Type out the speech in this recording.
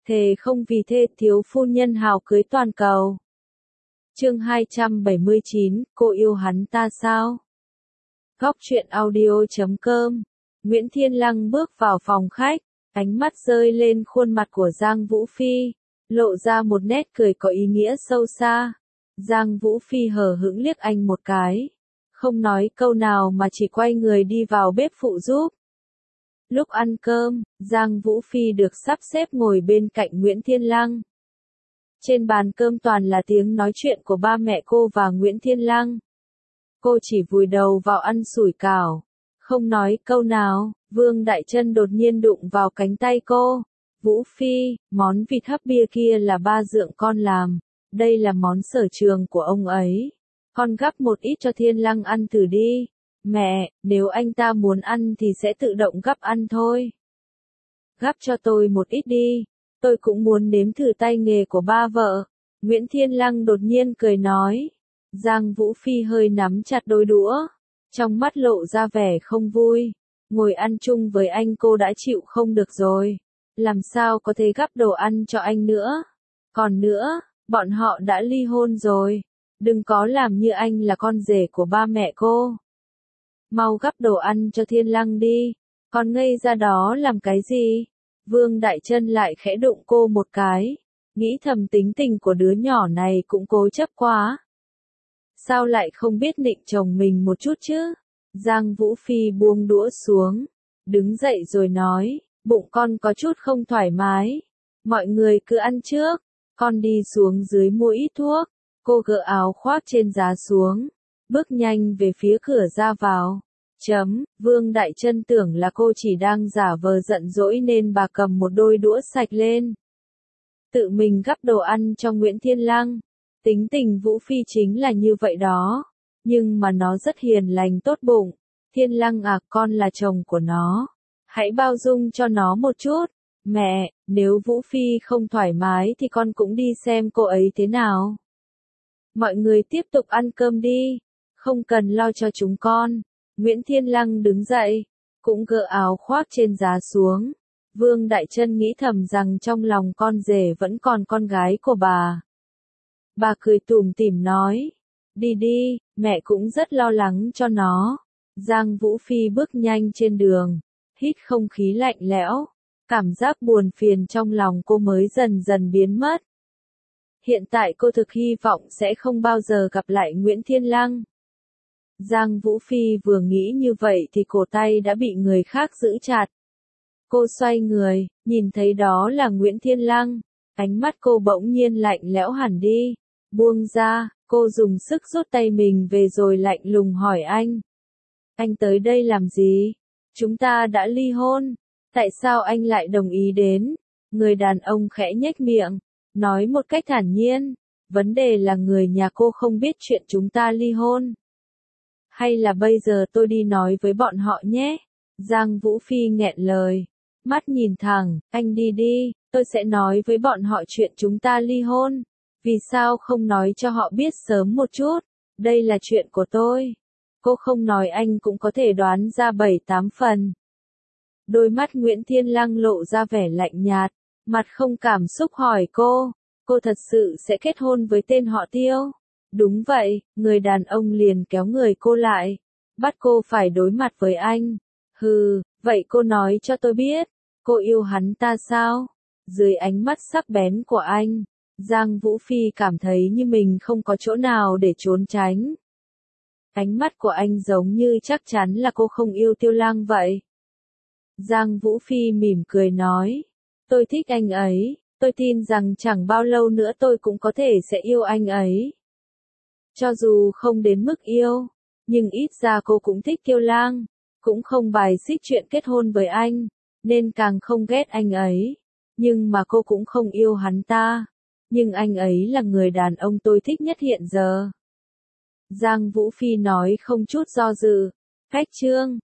Thề không vì thê thiếu phu nhân hào cưới toàn cầu. Chương 279, cô yêu hắn ta sao? Góc truyện audio.com. Nguyễn Thiên Lăng bước vào phòng khách, ánh mắt rơi lên khuôn mặt của Giang Vũ Phi, lộ ra một nét cười có ý nghĩa sâu xa. Giang Vũ Phi hờ hững liếc anh một cái, không nói câu nào mà chỉ quay người đi vào bếp phụ giúp. Lúc ăn cơm, Giang Vũ Phi được sắp xếp ngồi bên cạnh Nguyễn Thiên Lăng. Trên bàn cơm toàn là tiếng nói chuyện của ba mẹ cô và Nguyễn Thiên Lăng. Cô chỉ vùi đầu vào ăn sủi cảo, không nói câu nào. Vương Đại Trân đột nhiên đụng vào cánh tay cô. Vũ Phi, món vịt hấp bia kia là ba dượng con làm, đây là món sở trường của ông ấy. Con gắp một ít cho Thiên Lăng ăn thử đi. Mẹ, nếu anh ta muốn ăn thì sẽ tự động gắp ăn thôi. Gắp cho tôi một ít đi, tôi cũng muốn nếm thử tay nghề của ba vợ. Nguyễn Thiên Lăng đột nhiên cười nói. Giang Vũ Phi hơi nắm chặt đôi đũa, trong mắt lộ ra vẻ không vui. Ngồi ăn chung với anh cô đã chịu không được rồi, làm sao có thể gắp đồ ăn cho anh nữa. Còn nữa, bọn họ đã ly hôn rồi, đừng có làm như anh là con rể của ba mẹ cô. Mau gắp đồ ăn cho Thiên Lăng đi, còn ngây ra đó làm cái gì? Vương Đại Trân lại khẽ đụng cô một cái, nghĩ thầm tính tình của đứa nhỏ này cũng cố chấp quá. Sao lại không biết nịnh chồng mình một chút chứ? Giang Vũ Phi buông đũa xuống, đứng dậy rồi nói, bụng con có chút không thoải mái. Mọi người cứ ăn trước, con đi xuống dưới mua ít thuốc. Cô gỡ áo khoác trên giá xuống, bước nhanh về phía cửa ra vào. Vương Đại Trân tưởng là cô chỉ đang giả vờ giận dỗi nên bà cầm một đôi đũa sạch lên, tự mình gắp đồ ăn cho Nguyễn Thiên Lăng. Tính tình Vũ Phi chính là như vậy đó, nhưng mà nó rất hiền lành tốt bụng. Thiên Lăng à, con là chồng của nó, hãy bao dung cho nó một chút. Mẹ, nếu Vũ Phi không thoải mái thì con cũng đi xem cô ấy thế nào. Mọi người tiếp tục ăn cơm đi, không cần lo cho chúng con. Nguyễn Thiên Lăng đứng dậy, cũng gỡ áo khoác trên giá xuống. Vương Đại Trân nghĩ thầm rằng trong lòng con rể vẫn còn con gái của bà. Bà cười tủm tỉm nói, đi đi, mẹ cũng rất lo lắng cho nó. Giang Vũ Phi bước nhanh trên đường, hít không khí lạnh lẽo, cảm giác buồn phiền trong lòng cô mới dần dần biến mất. Hiện tại cô thực hy vọng sẽ không bao giờ gặp lại Nguyễn Thiên Lăng. Giang Vũ Phi vừa nghĩ như vậy thì cổ tay đã bị người khác giữ chặt. Cô xoay người, nhìn thấy đó là Nguyễn Thiên Lăng, ánh mắt cô bỗng nhiên lạnh lẽo hẳn đi. Buông ra, cô dùng sức rút tay mình về rồi lạnh lùng hỏi anh. Anh tới đây làm gì? Chúng ta đã ly hôn, tại sao anh lại đồng ý đến? Người đàn ông khẽ nhếch miệng, nói một cách thản nhiên, vấn đề là người nhà cô không biết chuyện chúng ta ly hôn. Hay là bây giờ tôi đi nói với bọn họ nhé? Giang Vũ Phi nghẹn lời, mắt nhìn thẳng, anh đi đi, tôi sẽ nói với bọn họ chuyện chúng ta ly hôn. Vì sao không nói cho họ biết sớm một chút? Đây là chuyện của tôi. Cô không nói anh cũng có thể đoán ra 7-8 phần. Đôi mắt Nguyễn Thiên Lăng lộ ra vẻ lạnh nhạt, mặt không cảm xúc hỏi cô thật sự sẽ kết hôn với tên họ Tiêu? Đúng vậy, người đàn ông liền kéo người cô lại, bắt cô phải đối mặt với anh. Hừ, vậy cô nói cho tôi biết, cô yêu hắn ta sao? Dưới ánh mắt sắc bén của anh, Giang Vũ Phi cảm thấy như mình không có chỗ nào để trốn tránh. Ánh mắt của anh giống như chắc chắn là cô không yêu Tiêu Lăng vậy. Giang Vũ Phi mỉm cười nói, tôi thích anh ấy, tôi tin rằng chẳng bao lâu nữa tôi cũng có thể sẽ yêu anh ấy. Cho dù không đến mức yêu, nhưng ít ra cô cũng thích Tiêu Lăng, cũng không bài xích chuyện kết hôn với anh, nên càng không ghét anh ấy. Nhưng mà cô cũng không yêu hắn ta. Nhưng anh ấy là người đàn ông tôi thích nhất hiện giờ. Giang Vũ Phi nói không chút do dự. Khách trương,